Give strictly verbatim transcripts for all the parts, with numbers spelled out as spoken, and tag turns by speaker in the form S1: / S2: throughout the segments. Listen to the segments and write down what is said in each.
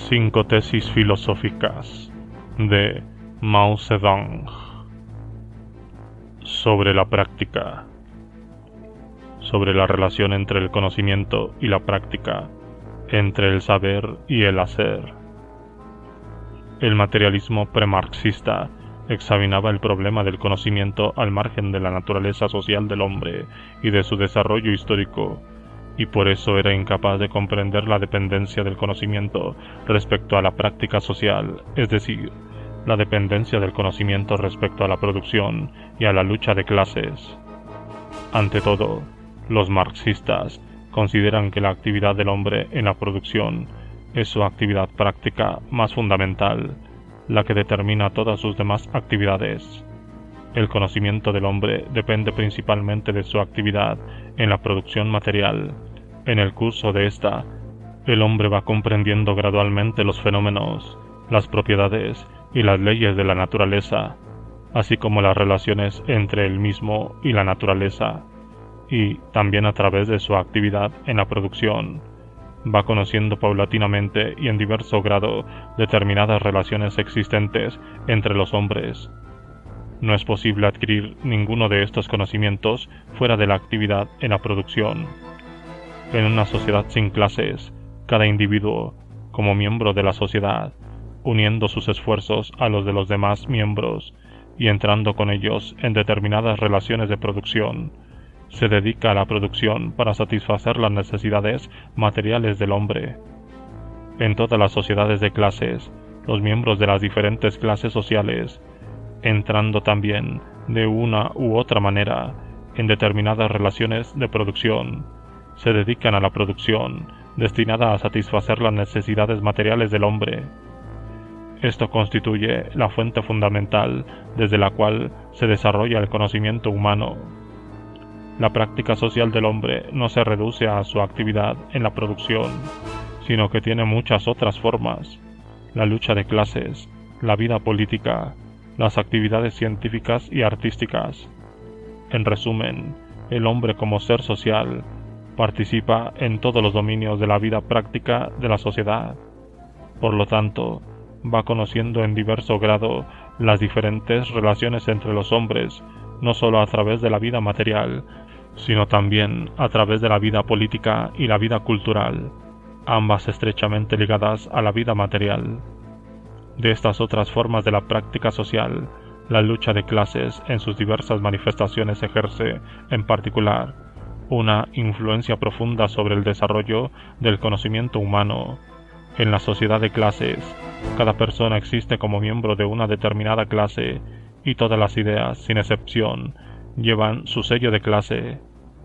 S1: Cinco tesis filosóficas de Mao Zedong sobre la práctica, sobre la relación entre el conocimiento y la práctica, entre el saber y el hacer. El materialismo premarxista examinaba el problema del conocimiento al margen de la naturaleza social del hombre y de su desarrollo histórico, y por eso era incapaz de comprender la dependencia del conocimiento respecto a la práctica social, es decir, la dependencia del conocimiento respecto a la producción y a la lucha de clases. Ante todo, los marxistas consideran que la actividad del hombre en la producción es su actividad práctica más fundamental, la que determina todas sus demás actividades. El conocimiento del hombre depende principalmente de su actividad en la producción material. En el curso de esta, el hombre va comprendiendo gradualmente los fenómenos, las propiedades y las leyes de la naturaleza, así como las relaciones entre él mismo y la naturaleza, y también a través de su actividad en la producción, va conociendo paulatinamente y en diverso grado determinadas relaciones existentes entre los hombres. No es posible adquirir ninguno de estos conocimientos fuera de la actividad en la producción. En una sociedad sin clases, cada individuo, como miembro de la sociedad, uniendo sus esfuerzos a los de los demás miembros y entrando con ellos en determinadas relaciones de producción, se dedica a la producción para satisfacer las necesidades materiales del hombre. En todas las sociedades de clases, los miembros de las diferentes clases sociales, entrando también de una u otra manera en determinadas relaciones de producción, se dedican a la producción destinada a satisfacer las necesidades materiales del hombre. Esto constituye la fuente fundamental desde la cual se desarrolla el conocimiento humano. La práctica social del hombre no se reduce a su actividad en la producción, sino que tiene muchas otras formas: la lucha de clases, la vida política, las actividades científicas y artísticas. En resumen, el hombre como ser social participa en todos los dominios de la vida práctica de la sociedad. Por lo tanto, va conociendo en diverso grado las diferentes relaciones entre los hombres, no solo a través de la vida material, sino también a través de la vida política y la vida cultural, ambas estrechamente ligadas a la vida material. De estas otras formas de la práctica social, la lucha de clases en sus diversas manifestaciones ejerce, en particular, una influencia profunda sobre el desarrollo del conocimiento humano. En la sociedad de clases, cada persona existe como miembro de una determinada clase, y todas las ideas, sin excepción, llevan su sello de clase.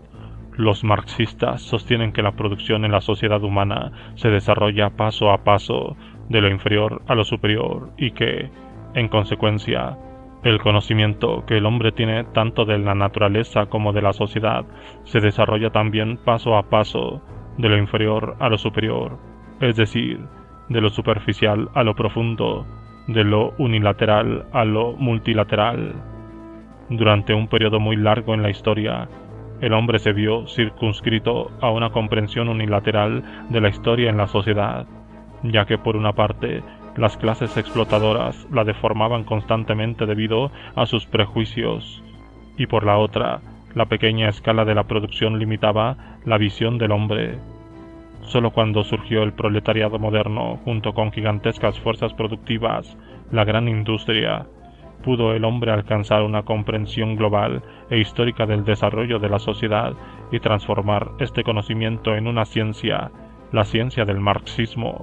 S1: Los marxistas sostienen que la producción en la sociedad humana se desarrolla paso a paso, de lo inferior a lo superior, y que, en consecuencia, el conocimiento que el hombre tiene tanto de la naturaleza como de la sociedad se desarrolla también paso a paso, de lo inferior a lo superior, es decir, de lo superficial a lo profundo, de lo unilateral a lo multilateral. Durante un periodo muy largo en la historia, el hombre se vio circunscrito a una comprensión unilateral de la historia en la sociedad, ya que por una parte las clases explotadoras la deformaban constantemente debido a sus prejuicios, y por la otra, la pequeña escala de la producción limitaba la visión del hombre. Solo cuando surgió el proletariado moderno, junto con gigantescas fuerzas productivas, la gran industria, pudo el hombre alcanzar una comprensión global e histórica del desarrollo de la sociedad y transformar este conocimiento en una ciencia, la ciencia del marxismo.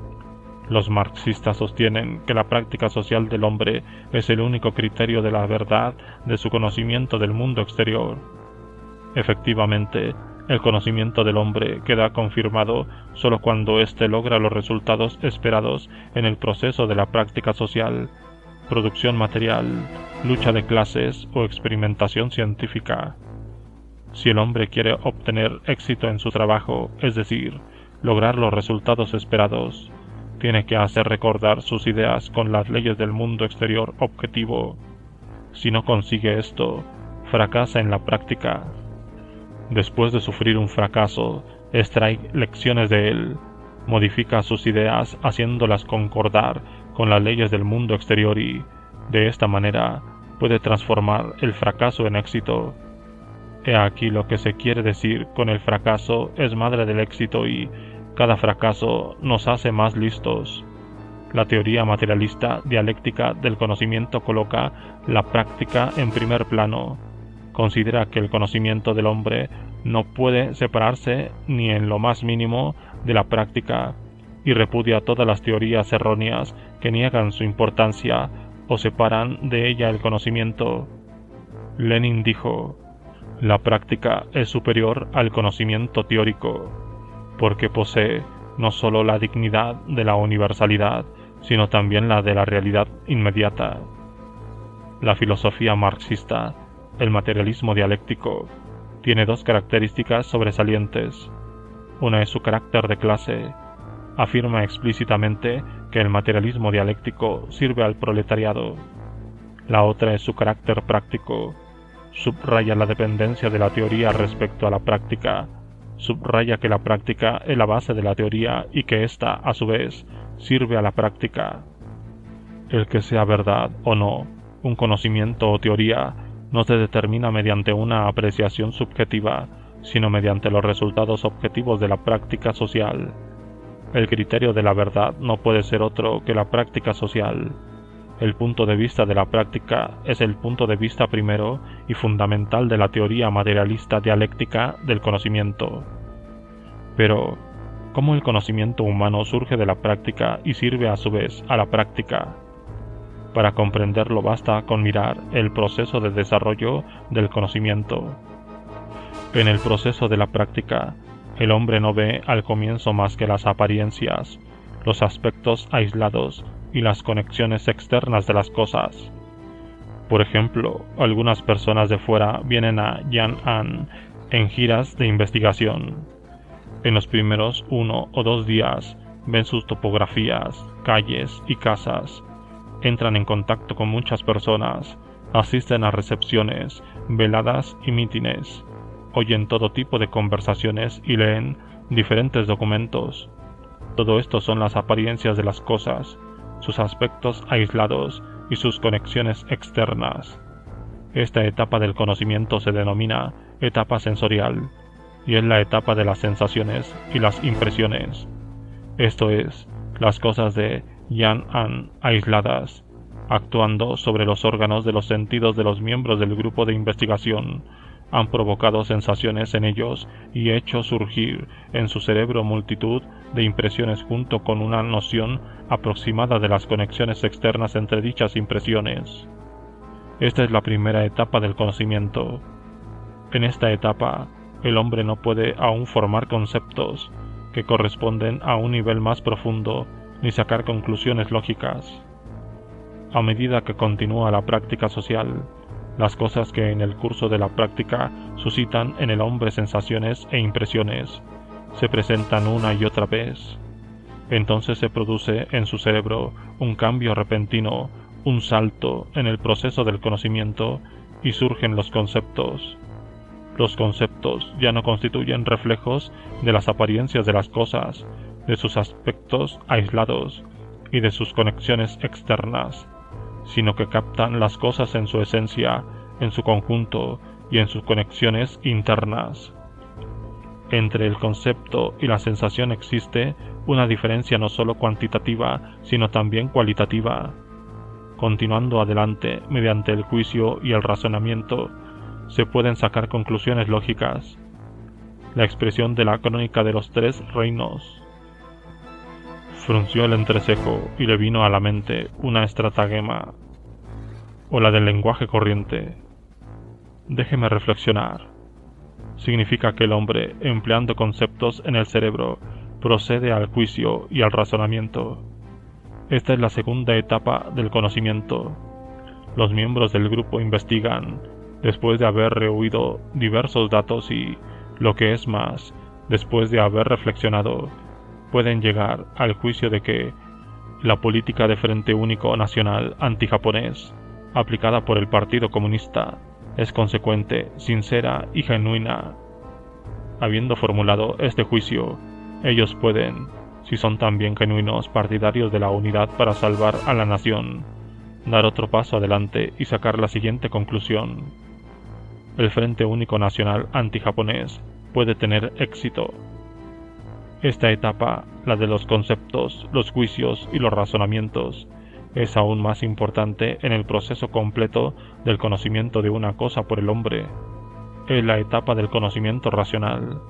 S1: Los marxistas sostienen que la práctica social del hombre es el único criterio de la verdad de su conocimiento del mundo exterior. Efectivamente, el conocimiento del hombre queda confirmado solo cuando éste logra los resultados esperados en el proceso de la práctica social, producción material, lucha de clases o experimentación científica. Si el hombre quiere obtener éxito en su trabajo, es decir, lograr los resultados esperados, tiene que hacer recordar sus ideas con las leyes del mundo exterior objetivo. Si no consigue esto, fracasa en la práctica. Después de sufrir un fracaso, extrae lecciones de él, modifica sus ideas haciéndolas concordar con las leyes del mundo exterior y, de esta manera, puede transformar el fracaso en éxito. He aquí lo que se quiere decir con el fracaso es madre del éxito y cada fracaso nos hace más listos. La teoría materialista dialéctica del conocimiento coloca la práctica en primer plano. Considera que el conocimiento del hombre no puede separarse ni en lo más mínimo de la práctica y repudia todas las teorías erróneas que niegan su importancia o separan de ella el conocimiento. Lenin dijo: la práctica es superior al conocimiento teórico, porque posee no solo la dignidad de la universalidad, sino también la de la realidad inmediata. La filosofía marxista, el materialismo dialéctico, tiene dos características sobresalientes. Una es su carácter de clase. Afirma explícitamente que el materialismo dialéctico sirve al proletariado. La otra es su carácter práctico. Subraya la dependencia de la teoría respecto a la práctica. Subraya que la práctica es la base de la teoría y que ésta, a su vez, sirve a la práctica. El que sea verdad o no, un conocimiento o teoría, no se determina mediante una apreciación subjetiva, sino mediante los resultados objetivos de la práctica social. El criterio de la verdad no puede ser otro que la práctica social. El punto de vista de la práctica es el punto de vista primero y fundamental de la teoría materialista dialéctica del conocimiento. Pero, ¿cómo el conocimiento humano surge de la práctica y sirve a su vez a la práctica? Para comprenderlo basta con mirar el proceso de desarrollo del conocimiento. En el proceso de la práctica, el hombre no ve al comienzo más que las apariencias, los aspectos aislados y las conexiones externas de las cosas. Por ejemplo, algunas personas de fuera vienen a Yan'an en giras de investigación. En los primeros uno o dos días ven sus topografías, calles y casas, entran en contacto con muchas personas, asisten a recepciones, veladas y mítines, oyen todo tipo de conversaciones y leen diferentes documentos. Todo esto son las apariencias de las cosas, sus aspectos aislados y sus conexiones externas. Esta etapa del conocimiento se denomina etapa sensorial, y es la etapa de las sensaciones y las impresiones. Esto es, las cosas de Yan'an aisladas, actuando sobre los órganos de los sentidos de los miembros del grupo de investigación, han provocado sensaciones en ellos y hecho surgir en su cerebro multitud de impresiones junto con una noción aproximada de las conexiones externas entre dichas impresiones. Esta es la primera etapa del conocimiento. En esta etapa, el hombre no puede aún formar conceptos que corresponden a un nivel más profundo ni sacar conclusiones lógicas. A medida que continúa la práctica social, las cosas que en el curso de la práctica suscitan en el hombre sensaciones e impresiones se presentan una y otra vez. Entonces se produce en su cerebro un cambio repentino, un salto en el proceso del conocimiento y surgen los conceptos. Los conceptos ya no constituyen reflejos de las apariencias de las cosas, de sus aspectos aislados y de sus conexiones externas, sino que captan las cosas en su esencia, en su conjunto y en sus conexiones internas. Entre el concepto y la sensación existe una diferencia no solo cuantitativa, sino también cualitativa. Continuando adelante mediante el juicio y el razonamiento, se pueden sacar conclusiones lógicas. La expresión de la crónica de los tres reinos. Frunció el entrecejo y le vino a la mente una estratagema, o la del lenguaje corriente. Déjeme reflexionar. Significa que el hombre, empleando conceptos en el cerebro, procede al juicio y al razonamiento. Esta es la segunda etapa del conocimiento. Los miembros del grupo investigan, después de haber rehuido diversos datos y, lo que es más, después de haber reflexionado, pueden llegar al juicio de que la política de Frente Único Nacional antijaponés, aplicada por el Partido Comunista, es consecuente, sincera y genuina. Habiendo formulado este juicio, ellos pueden, si son también genuinos partidarios de la unidad para salvar a la nación, dar otro paso adelante y sacar la siguiente conclusión. El Frente Único Nacional Antijaponés puede tener éxito. Esta etapa, la de los conceptos, los juicios y los razonamientos, es aún más importante en el proceso completo del conocimiento de una cosa por el hombre. Es la etapa del conocimiento racional.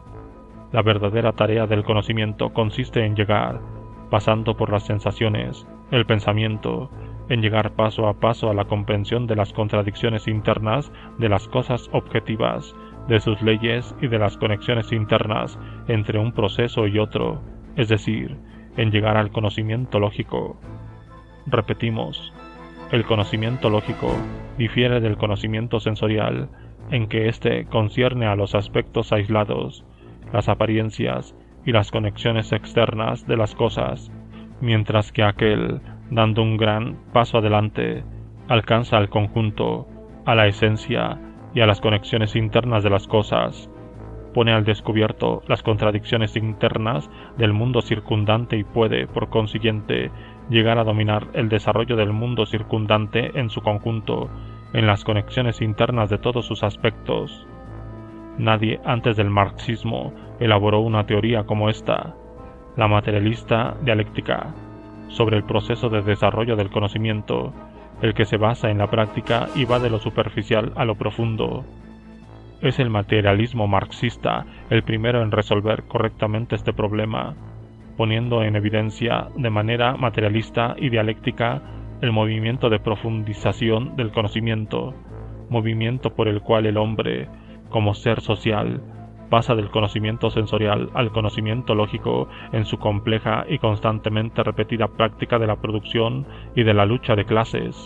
S1: La verdadera tarea del conocimiento consiste en llegar, pasando por las sensaciones, el pensamiento, en llegar paso a paso a la comprensión de las contradicciones internas de las cosas objetivas, de sus leyes y de las conexiones internas entre un proceso y otro, es decir, en llegar al conocimiento lógico. Repetimos, el conocimiento lógico difiere del conocimiento sensorial en que éste concierne a los aspectos aislados, las apariencias y las conexiones externas de las cosas, mientras que aquel, dando un gran paso adelante, alcanza al conjunto, a la esencia y a las conexiones internas de las cosas, pone al descubierto las contradicciones internas del mundo circundante y puede, por consiguiente, llegar a dominar el desarrollo del mundo circundante en su conjunto, en las conexiones internas de todos sus aspectos. Nadie antes del marxismo elaboró una teoría como esta, la materialista dialéctica, sobre el proceso de desarrollo del conocimiento, el que se basa en la práctica y va de lo superficial a lo profundo. Es el materialismo marxista el primero en resolver correctamente este problema, poniendo en evidencia de manera materialista y dialéctica el movimiento de profundización del conocimiento, movimiento por el cual el hombre, como ser social, pasa del conocimiento sensorial al conocimiento lógico en su compleja y constantemente repetida práctica de la producción y de la lucha de clases.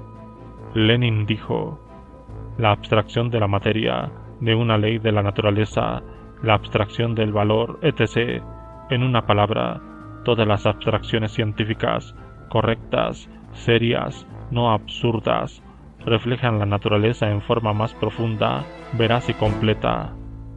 S1: Lenin dijo: la abstracción de la materia, de una ley de la naturaleza, la abstracción del valor, etcétera. En una palabra, todas las abstracciones científicas, correctas, serias, no absurdas, reflejan la naturaleza en forma más profunda, veraz y completa.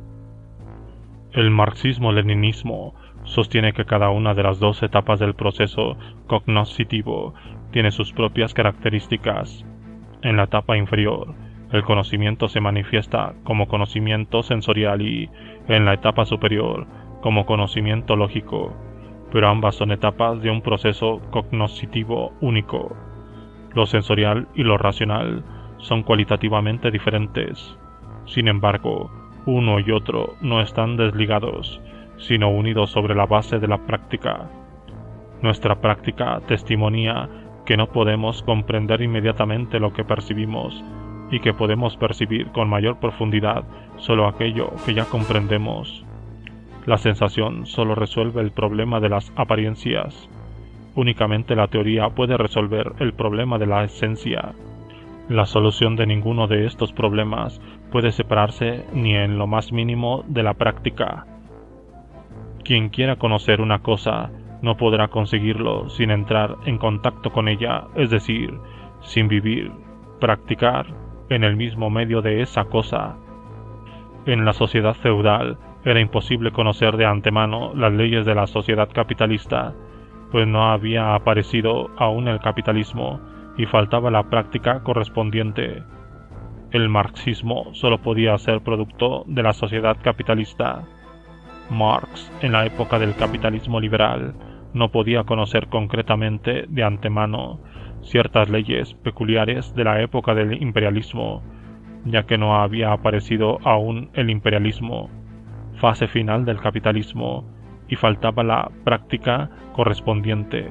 S1: El marxismo-leninismo sostiene que cada una de las dos etapas del proceso cognoscitivo tiene sus propias características. En la etapa inferior, el conocimiento se manifiesta como conocimiento sensorial y, en la etapa superior, como conocimiento lógico, pero ambas son etapas de un proceso cognoscitivo único. Lo sensorial y lo racional son cualitativamente diferentes. Sin embargo, uno y otro no están desligados, sino unidos sobre la base de la práctica. Nuestra práctica testimonia que no podemos comprender inmediatamente lo que percibimos, y que podemos percibir con mayor profundidad solo aquello que ya comprendemos. La sensación solo resuelve el problema de las apariencias. Únicamente la teoría puede resolver el problema de la esencia. La solución de ninguno de estos problemas puede separarse ni en lo más mínimo de la práctica. Quien quiera conocer una cosa no podrá conseguirlo sin entrar en contacto con ella, es decir, sin vivir, practicar en el mismo medio de esa cosa. En la sociedad feudal era imposible conocer de antemano las leyes de la sociedad capitalista, pues no había aparecido aún el capitalismo y faltaba la práctica correspondiente. El marxismo solo podía ser producto de la sociedad capitalista. Marx, en la época del capitalismo liberal, no podía conocer concretamente de antemano ciertas leyes peculiares de la época del imperialismo, ya que no había aparecido aún el imperialismo, fase final del capitalismo, y faltaba la práctica correspondiente.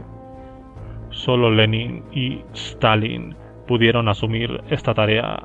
S1: Solo Lenin y Stalin pudieron asumir esta tarea.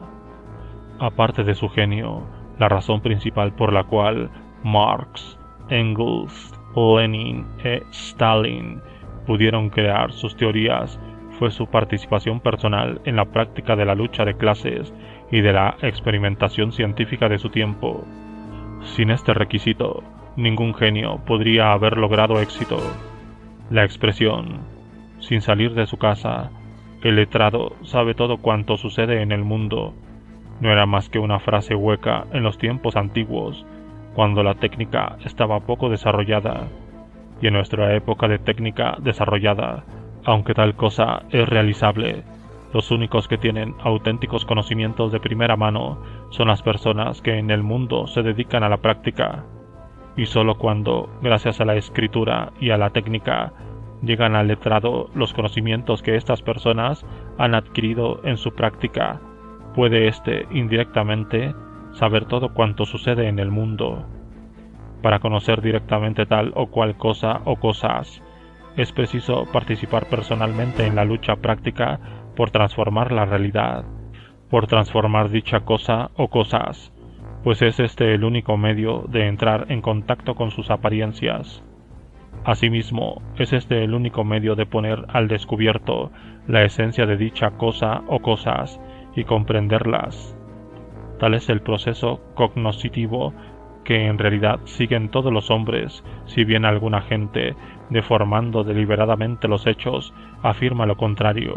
S1: Aparte de su genio, la razón principal por la cual Marx, Engels, Lenin y Stalin pudieron crear sus teorías fue su participación personal en la práctica de la lucha de clases y de la experimentación científica de su tiempo. Sin este requisito, ningún genio podría haber logrado éxito. La expresión, sin salir de su casa, el letrado sabe todo cuanto sucede en el mundo, no era más que una frase hueca en los tiempos antiguos, cuando la técnica estaba poco desarrollada. y en nuestra época de técnica desarrollada, aunque tal cosa es realizable, los únicos que tienen auténticos conocimientos de primera mano son las personas que en el mundo se dedican a la práctica, y sólo cuando, gracias a la escritura y a la técnica, llegan al letrado los conocimientos que estas personas han adquirido en su práctica, puede éste, indirectamente, saber todo cuanto sucede en el mundo. Para conocer directamente tal o cual cosa o cosas, es preciso participar personalmente en la lucha práctica por transformar la realidad, por transformar dicha cosa o cosas, pues es este el único medio de entrar en contacto con sus apariencias. Asimismo, es este el único medio de poner al descubierto la esencia de dicha cosa o cosas y comprenderlas. Tal es el proceso cognoscitivo que en realidad siguen todos los hombres, si bien alguna gente, deformando deliberadamente los hechos, afirma lo contrario.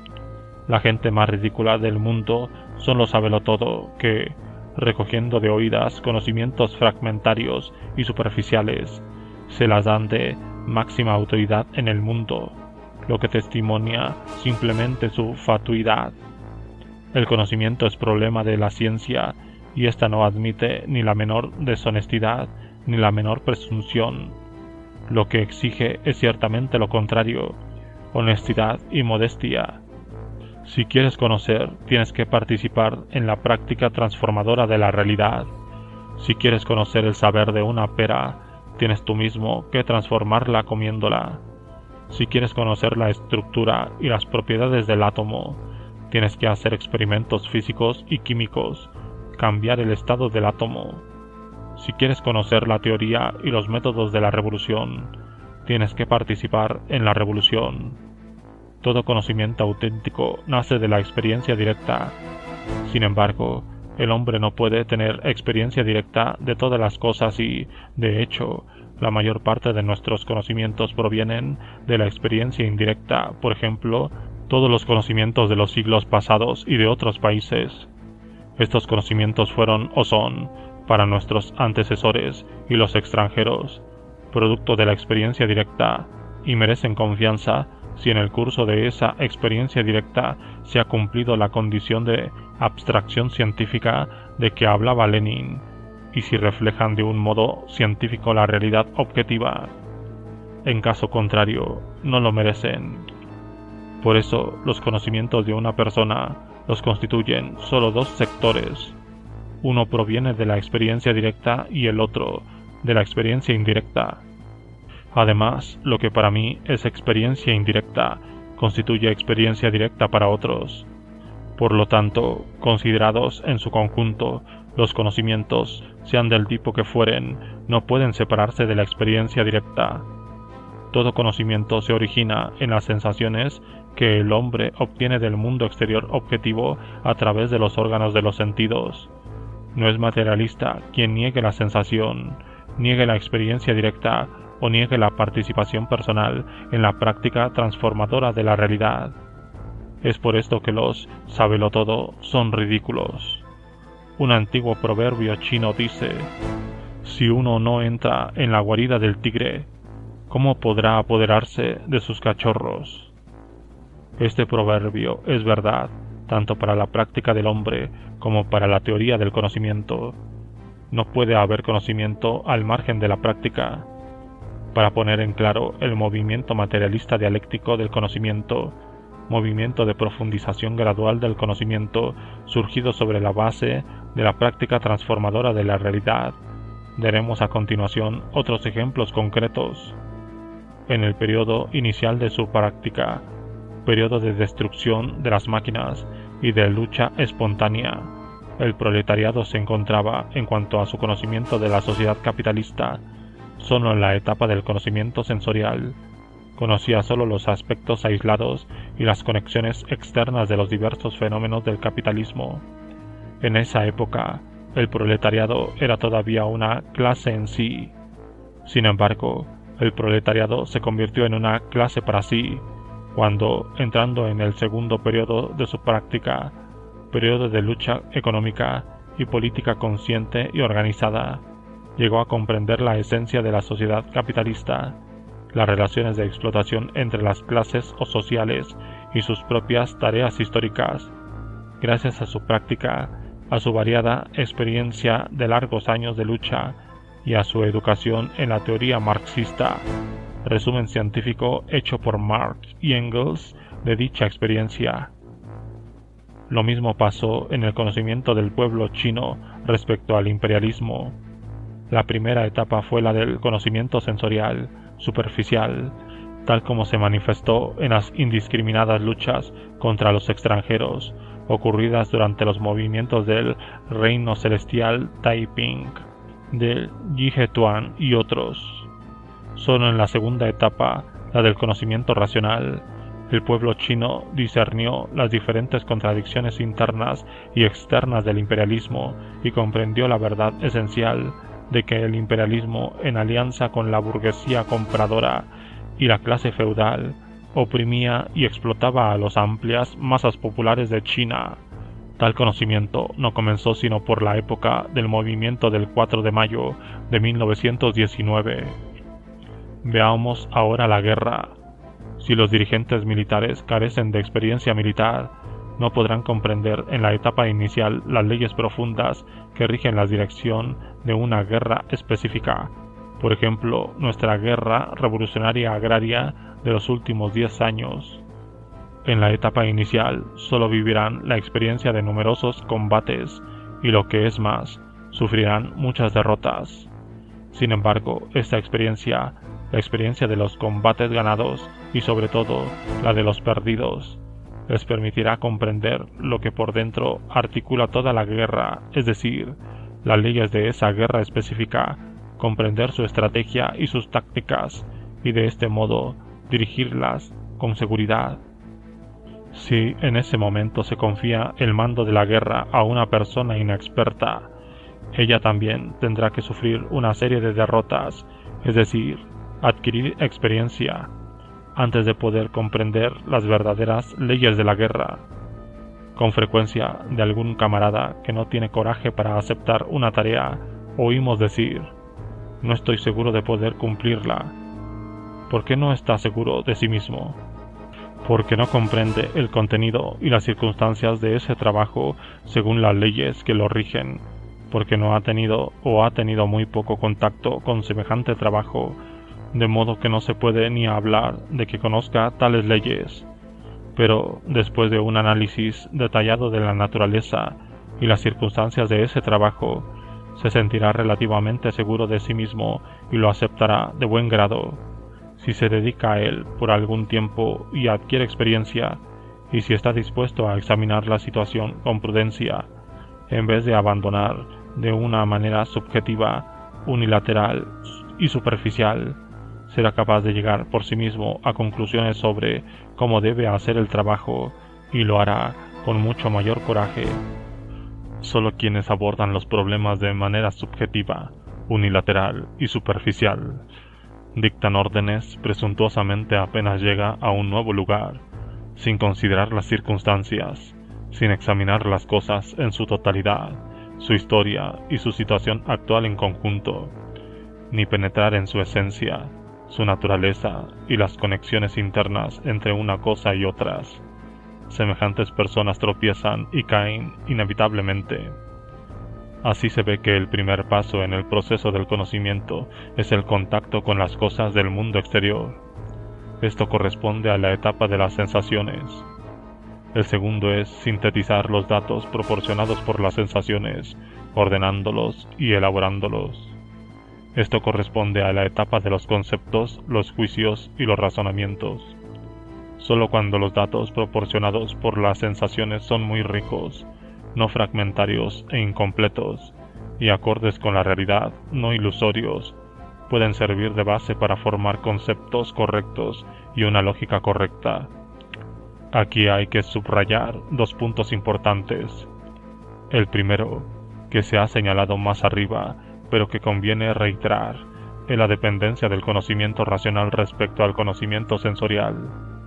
S1: La gente más ridícula del mundo son los sabelotodo que, recogiendo de oídas conocimientos fragmentarios y superficiales, se las dan de máxima autoridad en el mundo, lo que testimonia simplemente su fatuidad. El conocimiento es problema de la ciencia y ésta no admite ni la menor deshonestidad ni la menor presunción. Lo que exige es ciertamente lo contrario, honestidad y modestia. Si quieres conocer, tienes que participar en la práctica transformadora de la realidad. Si quieres conocer el saber de una pera, tienes tú mismo que transformarla comiéndola. Si quieres conocer la estructura y las propiedades del átomo, tienes que hacer experimentos físicos y químicos, cambiar el estado del átomo. Si quieres conocer la teoría y los métodos de la revolución, tienes que participar en la revolución. Todo conocimiento auténtico nace de la experiencia directa. Sin embargo, el hombre no puede tener experiencia directa de todas las cosas y, de hecho, la mayor parte de nuestros conocimientos provienen de la experiencia indirecta. Por ejemplo, todos los conocimientos de los siglos pasados y de otros países. Estos conocimientos fueron o son, para nuestros antecesores y los extranjeros, producto de la experiencia directa, y merecen confianza si en el curso de esa experiencia directa se ha cumplido la condición de abstracción científica de que hablaba Lenin, y si reflejan de un modo científico la realidad objetiva. En caso contrario, no lo merecen. Por eso, los conocimientos de una persona los constituyen solo dos sectores. Uno proviene de la experiencia directa y el otro de la experiencia indirecta. Además, lo que para mí es experiencia indirecta, constituye experiencia directa para otros. Por lo tanto, considerados en su conjunto, los conocimientos, sean del tipo que fueren, no pueden separarse de la experiencia directa. Todo conocimiento se origina en las sensaciones que el hombre obtiene del mundo exterior objetivo a través de los órganos de los sentidos. No es materialista quien niegue la sensación, niegue la experiencia directa o niegue la participación personal en la práctica transformadora de la realidad. Es por esto que los sabelotodo son ridículos. Un antiguo proverbio chino dice: si uno no entra en la guarida del tigre, ¿cómo podrá apoderarse de sus cachorros? Este proverbio es verdad tanto para la práctica del hombre como para la teoría del conocimiento. No puede haber conocimiento al margen de la práctica. Para poner en claro el movimiento materialista dialéctico del conocimiento, movimiento de profundización gradual del conocimiento surgido sobre la base de la práctica transformadora de la realidad, daremos a continuación otros ejemplos concretos. En el periodo inicial de su práctica, periodo de destrucción de las máquinas y de lucha espontánea, el proletariado se encontraba, en cuanto a su conocimiento de la sociedad capitalista, solo en la etapa del conocimiento sensorial. Conocía solo los aspectos aislados y las conexiones externas de los diversos fenómenos del capitalismo. En esa época, el proletariado era todavía una clase en sí. Sin embargo, el proletariado se convirtió en una clase para sí, cuando, entrando en el segundo periodo de su práctica, periodo de lucha económica y política consciente y organizada, llegó a comprender la esencia de la sociedad capitalista, las relaciones de explotación entre las clases o sociales y sus propias tareas históricas. Gracias a su práctica, a su variada experiencia de largos años de lucha y a su educación en la teoría marxista, resumen científico hecho por Marx y Engels de dicha experiencia. Lo mismo pasó en el conocimiento del pueblo chino respecto al imperialismo. La primera etapa fue la del conocimiento sensorial, superficial, tal como se manifestó en las indiscriminadas luchas contra los extranjeros ocurridas durante los movimientos del Reino Celestial Taiping, del Yihetuan y otros. Solo en la segunda etapa, la del conocimiento racional, el pueblo chino discernió las diferentes contradicciones internas y externas del imperialismo y comprendió la verdad esencial de que el imperialismo, en alianza con la burguesía compradora y la clase feudal, oprimía y explotaba a las amplias masas populares de China. Tal conocimiento no comenzó sino por la época del movimiento del cuatro de mayo de mil novecientos diecinueve. Veamos ahora la guerra. Si los dirigentes militares carecen de experiencia militar, no podrán comprender en la etapa inicial las leyes profundas que rigen la dirección de una guerra específica. Por ejemplo, nuestra guerra revolucionaria agraria de los últimos diez años. En la etapa inicial solo vivirán la experiencia de numerosos combates y, lo que es más, sufrirán muchas derrotas. Sin embargo, esta experiencia, la experiencia de los combates ganados y sobre todo la de los perdidos, les permitirá comprender lo que por dentro articula toda la guerra, es decir, las leyes de esa guerra específica, comprender su estrategia y sus tácticas, y de este modo dirigirlas con seguridad. Si en ese momento se confía el mando de la guerra a una persona inexperta, ella también tendrá que sufrir una serie de derrotas, es decir, adquirir experiencia, antes de poder comprender las verdaderas leyes de la guerra. Con frecuencia, de algún camarada que no tiene coraje para aceptar una tarea, oímos decir: no estoy seguro de poder cumplirla. ¿Por qué no está seguro de sí mismo? Porque no comprende el contenido y las circunstancias de ese trabajo según las leyes que lo rigen, porque no ha tenido o ha tenido muy poco contacto con semejante trabajo, de modo que no se puede ni hablar de que conozca tales leyes. Pero después de un análisis detallado de la naturaleza y las circunstancias de ese trabajo, se sentirá relativamente seguro de sí mismo y lo aceptará de buen grado. Si se dedica a él por algún tiempo y adquiere experiencia, y si está dispuesto a examinar la situación con prudencia, en vez de abandonar de una manera subjetiva, unilateral y superficial, será capaz de llegar por sí mismo a conclusiones sobre cómo debe hacer el trabajo, y lo hará con mucho mayor coraje. Solo quienes abordan los problemas de manera subjetiva, unilateral y superficial, dictan órdenes presuntuosamente apenas llega a un nuevo lugar, sin considerar las circunstancias, sin examinar las cosas en su totalidad, su historia y su situación actual en conjunto, ni penetrar en su esencia, su naturaleza y las conexiones internas entre una cosa y otras. Semejantes personas tropiezan y caen inevitablemente. Así se ve que el primer paso en el proceso del conocimiento es el contacto con las cosas del mundo exterior. Esto corresponde a la etapa de las sensaciones. El segundo es sintetizar los datos proporcionados por las sensaciones, ordenándolos y elaborándolos. Esto corresponde a la etapa de los conceptos, los juicios y los razonamientos. Solo cuando los datos proporcionados por las sensaciones son muy ricos, no fragmentarios e incompletos, y acordes con la realidad, no ilusorios, pueden servir de base para formar conceptos correctos y una lógica correcta. Aquí hay que subrayar dos puntos importantes. El primero, que se ha señalado más arriba, pero que conviene reiterar, es la dependencia del conocimiento racional respecto al conocimiento sensorial.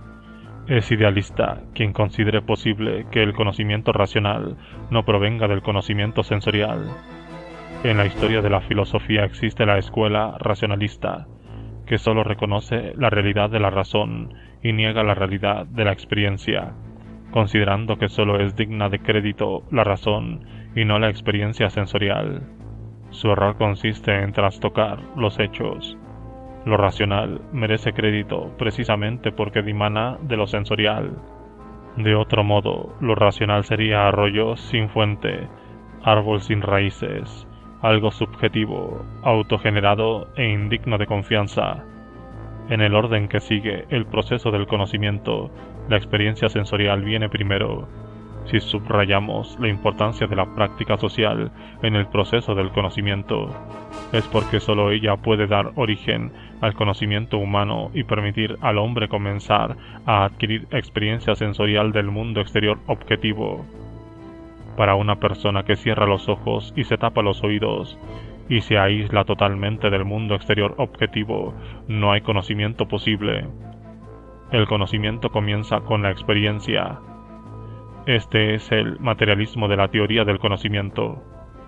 S1: Es idealista quien considere posible que el conocimiento racional no provenga del conocimiento sensorial. En la historia de la filosofía existe la escuela racionalista, que solo reconoce la realidad de la razón y niega la realidad de la experiencia, considerando que solo es digna de crédito la razón y no la experiencia sensorial. Su error consiste en trastocar los hechos. Lo racional merece crédito precisamente porque dimana de lo sensorial. De otro modo, lo racional sería arroyo sin fuente, árbol sin raíces, algo subjetivo, autogenerado e indigno de confianza. En el orden que sigue el proceso del conocimiento, la experiencia sensorial viene primero. Si subrayamos la importancia de la práctica social en el proceso del conocimiento, es porque sólo ella puede dar origen al conocimiento humano y permitir al hombre comenzar a adquirir experiencia sensorial del mundo exterior objetivo. Para una persona que cierra los ojos y se tapa los oídos, y se aísla totalmente del mundo exterior objetivo, no hay conocimiento posible. El conocimiento comienza con la experiencia. Este es el materialismo de la teoría del conocimiento.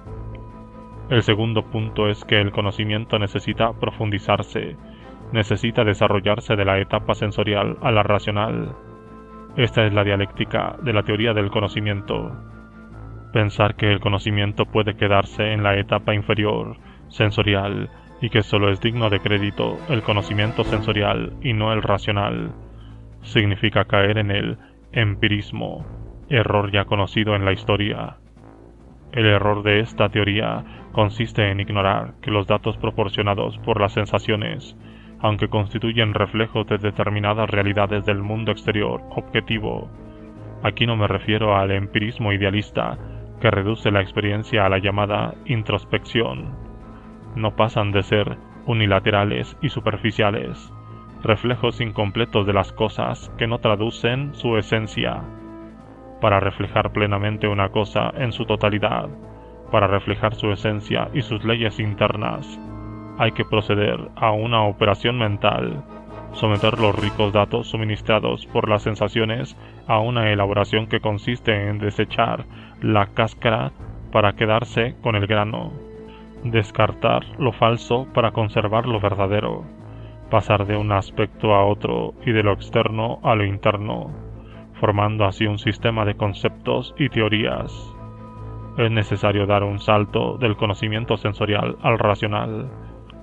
S1: El segundo punto es que el conocimiento necesita profundizarse, necesita desarrollarse de la etapa sensorial a la racional. Esta es la dialéctica de la teoría del conocimiento. Pensar que el conocimiento puede quedarse en la etapa inferior, sensorial, y que solo es digno de crédito el conocimiento sensorial y no el racional, significa caer en el empirismo, error ya conocido en la historia. El error de esta teoría consiste en ignorar que los datos proporcionados por las sensaciones, aunque constituyen reflejos de determinadas realidades del mundo exterior objetivo, aquí no me refiero al empirismo idealista que reduce la experiencia a la llamada introspección, no pasan de ser unilaterales y superficiales, reflejos incompletos de las cosas que no traducen su esencia. Para reflejar plenamente una cosa en su totalidad, para reflejar su esencia y sus leyes internas, hay que proceder a una operación mental, someter los ricos datos suministrados por las sensaciones a una elaboración que consiste en desechar la cáscara para quedarse con el grano, descartar lo falso para conservar lo verdadero, pasar de un aspecto a otro y de lo externo a lo interno, formando así un sistema de conceptos y teorías. Es necesario dar un salto del conocimiento sensorial al racional.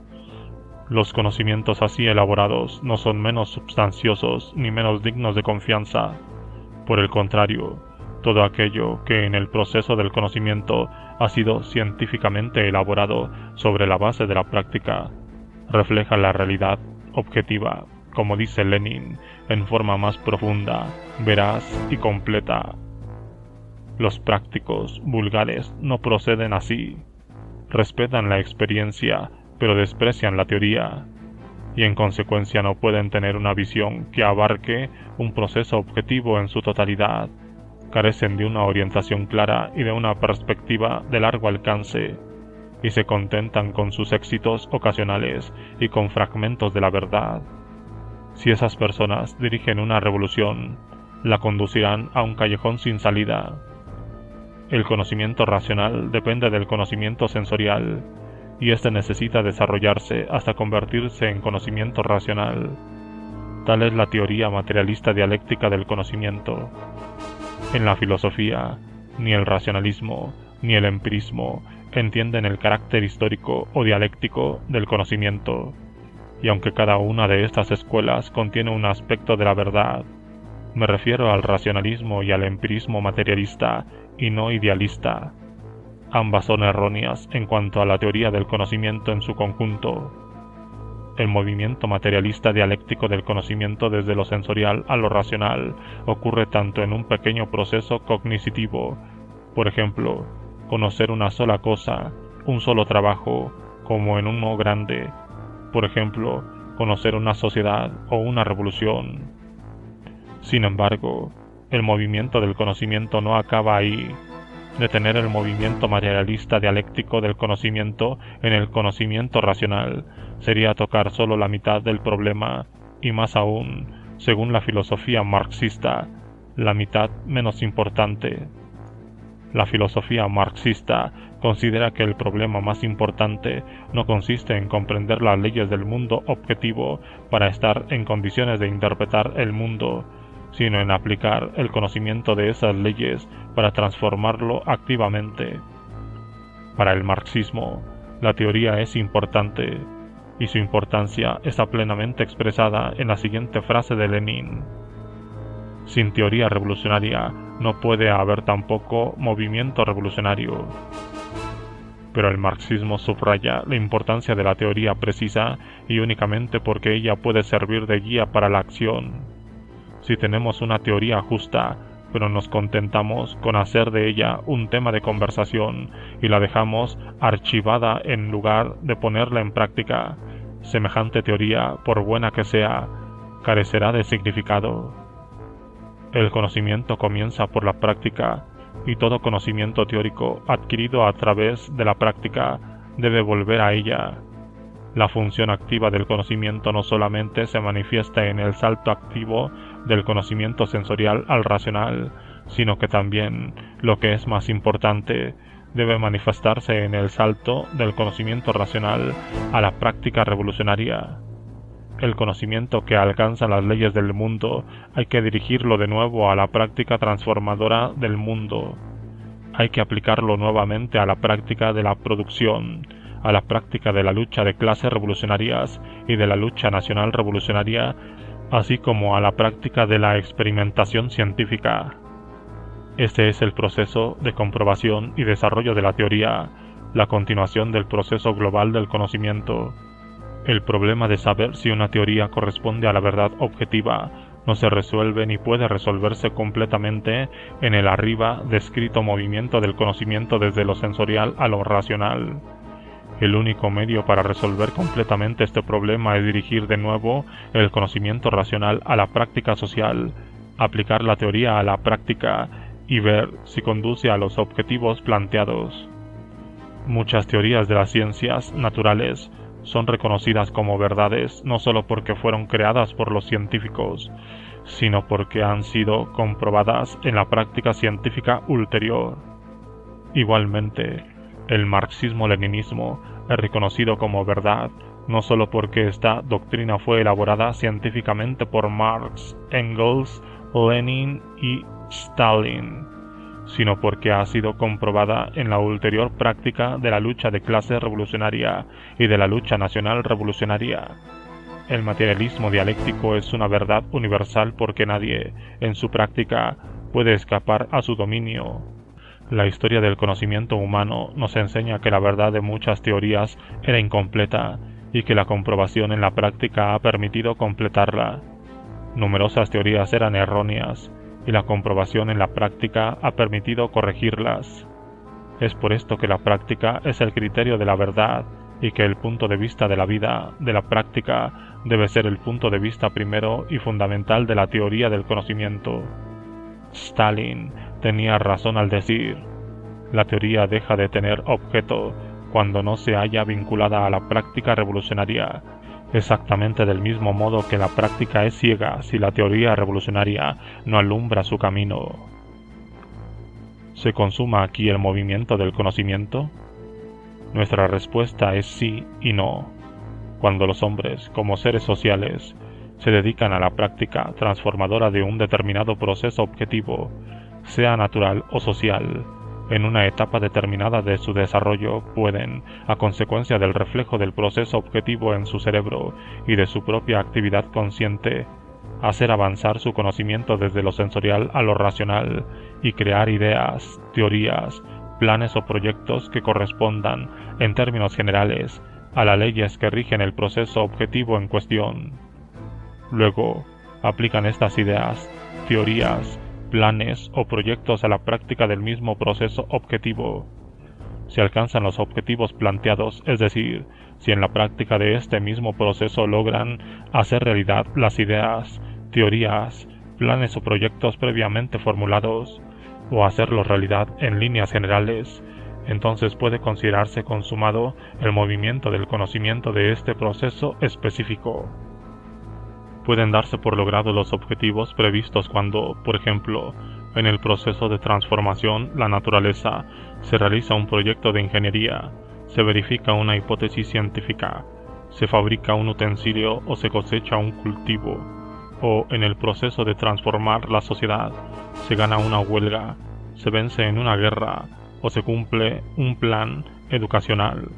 S1: Los conocimientos así elaborados no son menos substanciosos ni menos dignos de confianza. Por el contrario, todo aquello que en el proceso del conocimiento ha sido científicamente elaborado sobre la base de la práctica, refleja la realidad objetiva, como dice Lenin, en forma más profunda, veraz y completa. Los prácticos vulgares no proceden así. Respetan la experiencia, pero desprecian la teoría, y en consecuencia no pueden tener una visión que abarque un proceso objetivo en su totalidad. Carecen de una orientación clara y de una perspectiva de largo alcance, y se contentan con sus éxitos ocasionales y con fragmentos de la verdad. Si esas personas dirigen una revolución, la conducirán a un callejón sin salida. El conocimiento racional depende del conocimiento sensorial, y éste necesita desarrollarse hasta convertirse en conocimiento racional. Tal es la teoría materialista dialéctica del conocimiento. En la filosofía, ni el racionalismo ni el empirismo entienden el carácter histórico o dialéctico del conocimiento, y aunque cada una de estas escuelas contiene un aspecto de la verdad, me refiero al racionalismo y al empirismo materialista y no idealista. Ambas son erróneas en cuanto a la teoría del conocimiento en su conjunto. El movimiento materialista dialéctico del conocimiento desde lo sensorial a lo racional ocurre tanto en un pequeño proceso cognoscitivo, por ejemplo, conocer una sola cosa, un solo trabajo, como en uno grande, por ejemplo, conocer una sociedad o una revolución. Sin embargo, el movimiento del conocimiento no acaba ahí. Detener el movimiento materialista dialéctico del conocimiento en el conocimiento racional sería tocar solo la mitad del problema, y más aún, según la filosofía marxista, la mitad menos importante. La filosofía marxista considera que el problema más importante no consiste en comprender las leyes del mundo objetivo para estar en condiciones de interpretar el mundo, sino en aplicar el conocimiento de esas leyes para transformarlo activamente. Para el marxismo, la teoría es importante, y su importancia está plenamente expresada en la siguiente frase de Lenin: sin teoría revolucionaria no puede haber tampoco movimiento revolucionario. Pero el marxismo subraya la importancia de la teoría precisa y únicamente porque ella puede servir de guía para la acción. Si tenemos una teoría justa, pero nos contentamos con hacer de ella un tema de conversación y la dejamos archivada en lugar de ponerla en práctica, semejante teoría, por buena que sea, carecerá de significado. El conocimiento comienza por la práctica, y todo conocimiento teórico adquirido a través de la práctica debe volver a ella. La función activa del conocimiento no solamente se manifiesta en el salto activo del conocimiento sensorial al racional, sino que también, lo que es más importante, debe manifestarse en el salto del conocimiento racional a la práctica revolucionaria. El conocimiento que alcanza las leyes del mundo hay que dirigirlo de nuevo a la práctica transformadora del mundo. Hay que aplicarlo nuevamente a la práctica de la producción, a la práctica de la lucha de clases revolucionarias y de la lucha nacional revolucionaria, así como a la práctica de la experimentación científica. Este es el proceso de comprobación y desarrollo de la teoría, la continuación del proceso global del conocimiento. El problema de saber si una teoría corresponde a la verdad objetiva no se resuelve ni puede resolverse completamente en el arriba descrito movimiento del conocimiento desde lo sensorial a lo racional. El único medio para resolver completamente este problema es dirigir de nuevo el conocimiento racional a la práctica social, aplicar la teoría a la práctica y ver si conduce a los objetivos planteados. Muchas teorías de las ciencias naturales son reconocidas como verdades no solo porque fueron creadas por los científicos, sino porque han sido comprobadas en la práctica científica ulterior. Igualmente, el marxismo-leninismo es reconocido como verdad no solo porque esta doctrina fue elaborada científicamente por Marx, Engels, Lenin y Stalin, sino porque ha sido comprobada en la ulterior práctica de la lucha de clase revolucionaria y de la lucha nacional revolucionaria. El materialismo dialéctico es una verdad universal porque nadie, en su práctica, puede escapar a su dominio. La historia del conocimiento humano nos enseña que la verdad de muchas teorías era incompleta y que la comprobación en la práctica ha permitido completarla. Numerosas teorías eran erróneas, y la comprobación en la práctica ha permitido corregirlas. Es por esto que la práctica es el criterio de la verdad y que el punto de vista de la vida, de la práctica, debe ser el punto de vista primero y fundamental de la teoría del conocimiento. Stalin tenía razón al decir: la teoría deja de tener objeto cuando no se halla vinculada a la práctica revolucionaria, exactamente del mismo modo que la práctica es ciega si la teoría revolucionaria no alumbra su camino. ¿Se consuma aquí el movimiento del conocimiento? Nuestra respuesta es sí y no. Cuando los hombres, como seres sociales, se dedican a la práctica transformadora de un determinado proceso objetivo, sea natural o social, en una etapa determinada de su desarrollo pueden, a consecuencia del reflejo del proceso objetivo en su cerebro y de su propia actividad consciente, hacer avanzar su conocimiento desde lo sensorial a lo racional y crear ideas, teorías, planes o proyectos que correspondan, en términos generales, a las leyes que rigen el proceso objetivo en cuestión. Luego, aplican estas ideas, teorías, planes o proyectos a la práctica del mismo proceso objetivo. Si alcanzan los objetivos planteados, es decir, si en la práctica de este mismo proceso logran hacer realidad las ideas, teorías, planes o proyectos previamente formulados, o hacerlos realidad en líneas generales, entonces puede considerarse consumado el movimiento del conocimiento de este proceso específico. Pueden darse por logrados los objetivos previstos cuando, por ejemplo, En el proceso de transformación, la naturaleza, se realiza un proyecto de ingeniería, se verifica una hipótesis científica, se fabrica un utensilio o se cosecha un cultivo, o en el proceso de transformar la sociedad, se gana una huelga, se vence en una guerra o se cumple un plan educacional.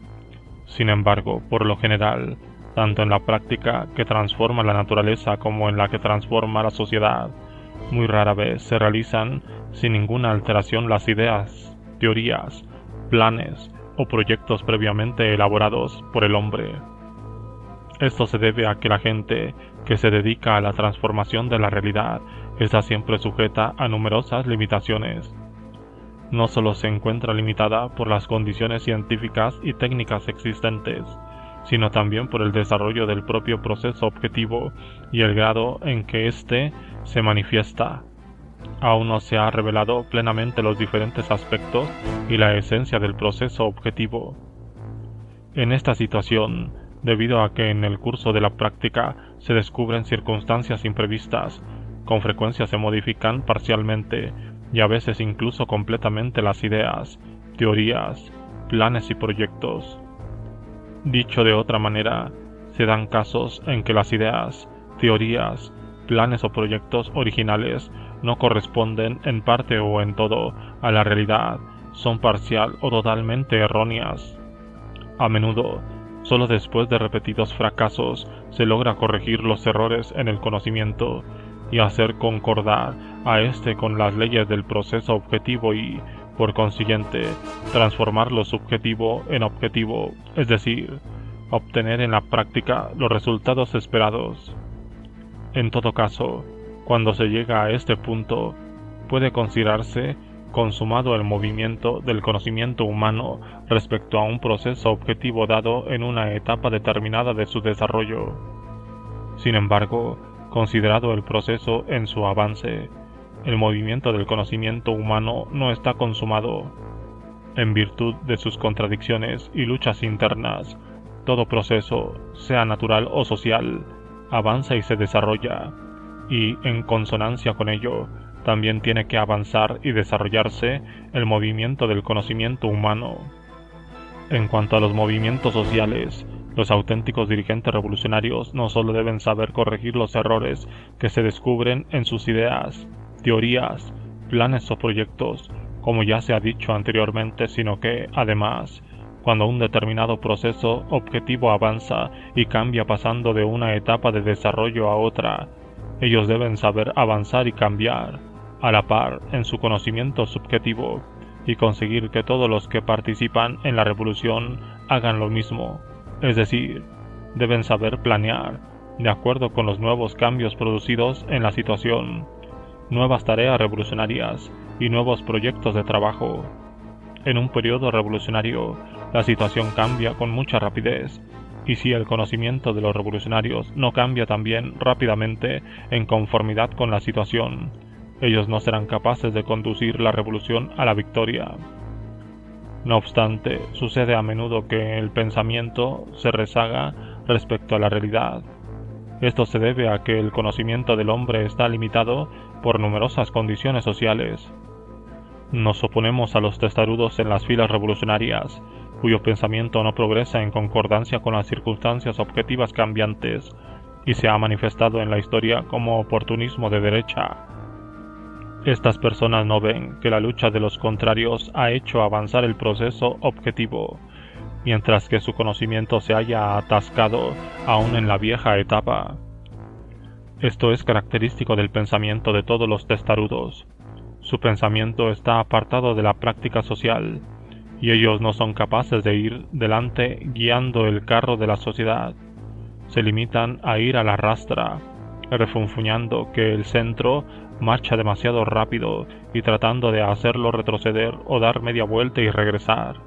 S1: Sin embargo, por lo general, tanto en la práctica que transforma la naturaleza como en la que transforma la sociedad, muy rara vez se realizan sin ninguna alteración las ideas, teorías, planes o proyectos previamente elaborados por el hombre. Esto se debe a que la gente que se dedica a la transformación de la realidad está siempre sujeta a numerosas limitaciones. No solo se encuentra limitada por las condiciones científicas y técnicas existentes, sino también por el desarrollo del propio proceso objetivo y el grado en que éste se manifiesta. Aún no se ha revelado plenamente los diferentes aspectos y la esencia del proceso objetivo. En esta situación, debido a que en el curso de la práctica se descubren circunstancias imprevistas, con frecuencia se modifican parcialmente y a veces incluso completamente las ideas, teorías, planes y proyectos. Dicho de otra manera, se dan casos en que las ideas, teorías, planes o proyectos originales no corresponden en parte o en todo a la realidad, son parcial o totalmente erróneas. A menudo, solo después de repetidos fracasos se logra corregir los errores en el conocimiento y hacer concordar a éste con las leyes del proceso objetivo y, por consiguiente, transformar lo subjetivo en objetivo, es decir, obtener en la práctica los resultados esperados. En todo caso, cuando se llega a este punto, puede considerarse consumado el movimiento del conocimiento humano respecto a un proceso objetivo dado en una etapa determinada de su desarrollo. Sin embargo, considerado el proceso en su avance, el movimiento del conocimiento humano no está consumado. En virtud de sus contradicciones y luchas internas, todo proceso, sea natural o social, avanza y se desarrolla, y, en consonancia con ello, también tiene que avanzar y desarrollarse el movimiento del conocimiento humano. En cuanto a los movimientos sociales, los auténticos dirigentes revolucionarios no solo deben saber corregir los errores que se descubren en sus ideas, teorías, planes o proyectos, como ya se ha dicho anteriormente, sino que, además, cuando un determinado proceso objetivo avanza y cambia pasando de una etapa de desarrollo a otra, ellos deben saber avanzar y cambiar, a la par en su conocimiento subjetivo, y conseguir que todos los que participan en la revolución hagan lo mismo, es decir, deben saber planear, de acuerdo con los nuevos cambios producidos en la situación, nuevas tareas revolucionarias y nuevos proyectos de trabajo. En un periodo revolucionario, la situación cambia con mucha rapidez, y si el conocimiento de los revolucionarios no cambia también rápidamente en conformidad con la situación, ellos no serán capaces de conducir la revolución a la victoria. No obstante, sucede a menudo que el pensamiento se rezaga respecto a la realidad. Esto se debe a que el conocimiento del hombre está limitado por numerosas condiciones sociales. Nos oponemos a los testarudos en las filas revolucionarias, cuyo pensamiento no progresa en concordancia con las circunstancias objetivas cambiantes, y se ha manifestado en la historia como oportunismo de derecha. Estas personas no ven que la lucha de los contrarios ha hecho avanzar el proceso objetivo, mientras que su conocimiento se haya atascado aún en la vieja etapa. Esto es característico del pensamiento de todos los testarudos. Su pensamiento está apartado de la práctica social, y ellos no son capaces de ir delante guiando el carro de la sociedad. Se limitan a ir a la rastra, refunfuñando que el centro marcha demasiado rápido y tratando de hacerlo retroceder o dar media vuelta y regresar.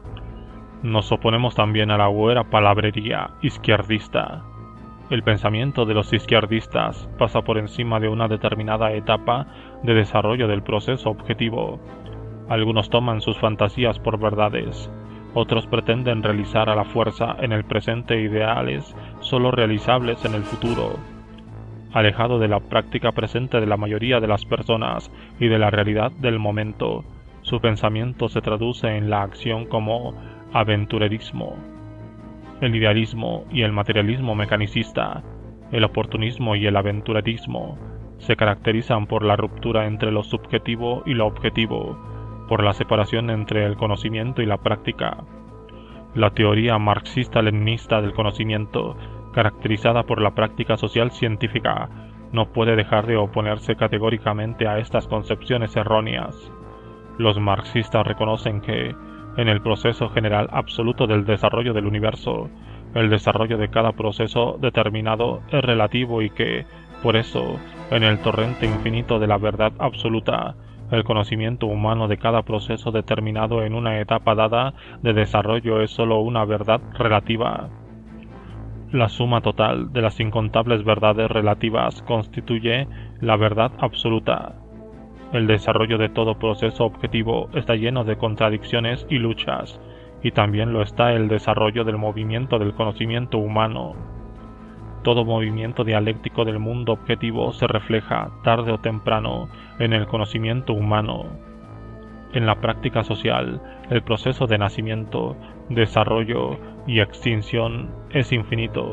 S1: Nos oponemos también a la huera palabrería izquierdista. El pensamiento de los izquierdistas pasa por encima de una determinada etapa de desarrollo del proceso objetivo. Algunos toman sus fantasías por verdades, otros pretenden realizar a la fuerza en el presente ideales solo realizables en el futuro. alejado de la práctica presente de la mayoría de las personas y de la realidad del momento. Su pensamiento se traduce en la acción como aventurerismo. El idealismo y el materialismo mecanicista, el oportunismo y el aventurerismo, se caracterizan por la ruptura entre lo subjetivo y lo objetivo, por la separación entre el conocimiento y la práctica. La teoría marxista-leninista del conocimiento, caracterizada por la práctica social científica, no puede dejar de oponerse categóricamente a estas concepciones erróneas. Los marxistas reconocen que, en el proceso general absoluto del desarrollo del universo, el desarrollo de cada proceso determinado es relativo y que, por eso, en el torrente infinito de la verdad absoluta, el conocimiento humano de cada proceso determinado en una etapa dada de desarrollo es sólo una verdad relativa. La suma total de las incontables verdades relativas constituye la verdad absoluta. El desarrollo de todo proceso objetivo está lleno de contradicciones y luchas, y también lo está el desarrollo del movimiento del conocimiento humano. Todo movimiento dialéctico del mundo objetivo se refleja, tarde o temprano, en el conocimiento humano. En la práctica social, el proceso de nacimiento, desarrollo y extinción es infinito.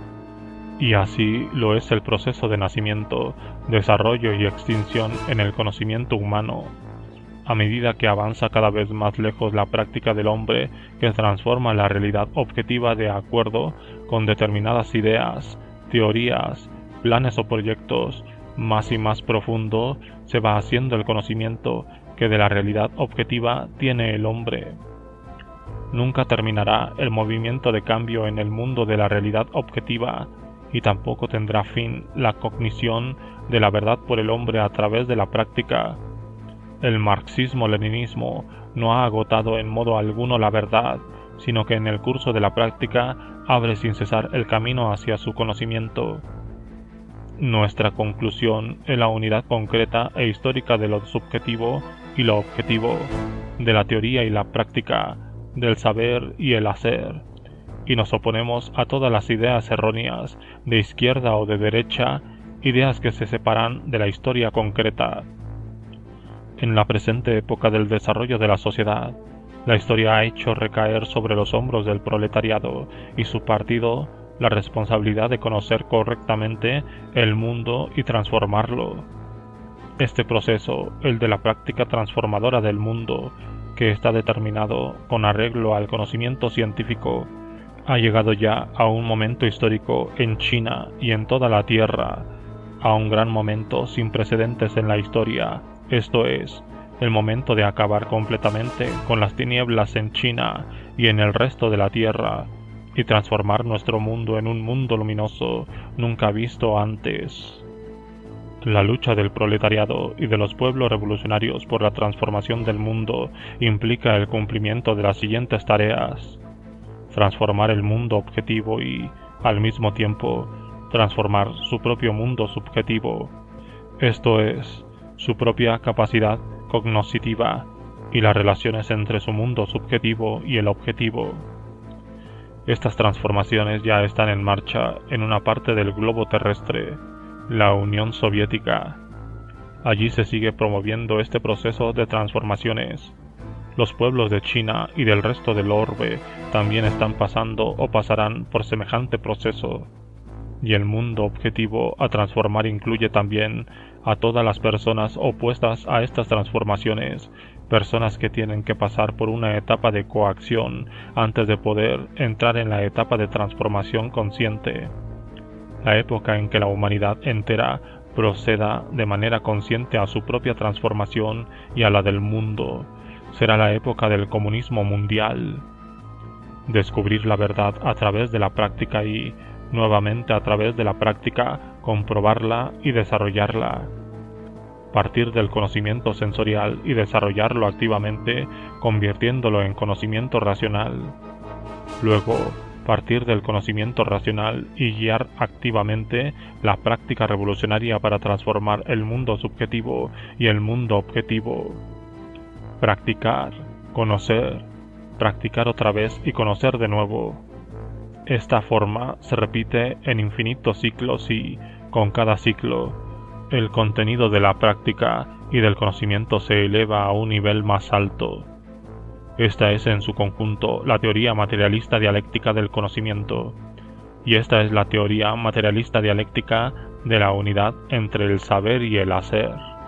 S1: Y así lo es el proceso de nacimiento, desarrollo y extinción en el conocimiento humano. A medida que avanza cada vez más lejos la práctica del hombre que transforma la realidad objetiva de acuerdo con determinadas ideas, teorías, planes o proyectos, más y más profundo se va haciendo el conocimiento que de la realidad objetiva tiene el hombre. Nunca terminará el movimiento de cambio en el mundo de la realidad objetiva, y tampoco tendrá fin la cognición de la verdad por el hombre a través de la práctica. El marxismo-leninismo no ha agotado en modo alguno la verdad, sino que en el curso de la práctica abre sin cesar el camino hacia su conocimiento. Nuestra conclusión es la unidad concreta e histórica de lo subjetivo y lo objetivo, de la teoría y la práctica, del saber y el hacer, y nos oponemos a todas las ideas erróneas, de izquierda o de derecha, ideas que se separan de la historia concreta. En la presente época del desarrollo de la sociedad, la historia ha hecho recaer sobre los hombros del proletariado y su partido la responsabilidad de conocer correctamente el mundo y transformarlo. Este proceso, el de la práctica transformadora del mundo, que está determinado con arreglo al conocimiento científico, ha llegado ya a un momento histórico en China y en toda la Tierra, a un gran momento sin precedentes en la historia, esto es, el momento de acabar completamente con las tinieblas en China y en el resto de la Tierra, y transformar nuestro mundo en un mundo luminoso nunca visto antes. La lucha del proletariado y de los pueblos revolucionarios por la transformación del mundo implica el cumplimiento de las siguientes tareas: transformar el mundo objetivo y, al mismo tiempo, transformar su propio mundo subjetivo, esto es, su propia capacidad cognoscitiva y las relaciones entre su mundo subjetivo y el objetivo. Estas transformaciones ya están en marcha en una parte del globo terrestre, la Unión Soviética. Allí se sigue promoviendo este proceso de transformaciones. Los pueblos de China y del resto del orbe también están pasando o pasarán por semejante proceso. Y el mundo objetivo a transformar incluye también a todas las personas opuestas a estas transformaciones, personas que tienen que pasar por una etapa de coacción antes de poder entrar en la etapa de transformación consciente. La época en que la humanidad entera proceda de manera consciente a su propia transformación y a la del mundo será la época del comunismo mundial. Descubrir la verdad a través de la práctica y, nuevamente a través de la práctica, comprobarla y desarrollarla. Partir del conocimiento sensorial y desarrollarlo activamente, convirtiéndolo en conocimiento racional. Luego, partir del conocimiento racional y guiar activamente la práctica revolucionaria para transformar el mundo subjetivo y el mundo objetivo. Practicar, conocer, practicar otra vez y conocer de nuevo. Esta forma se repite en infinitos ciclos y, Con cada ciclo, el contenido de la práctica y del conocimiento se eleva a un nivel más alto. Esta es en su conjunto la teoría materialista dialéctica del conocimiento, y esta es la teoría materialista dialéctica de la unidad entre el saber y el hacer.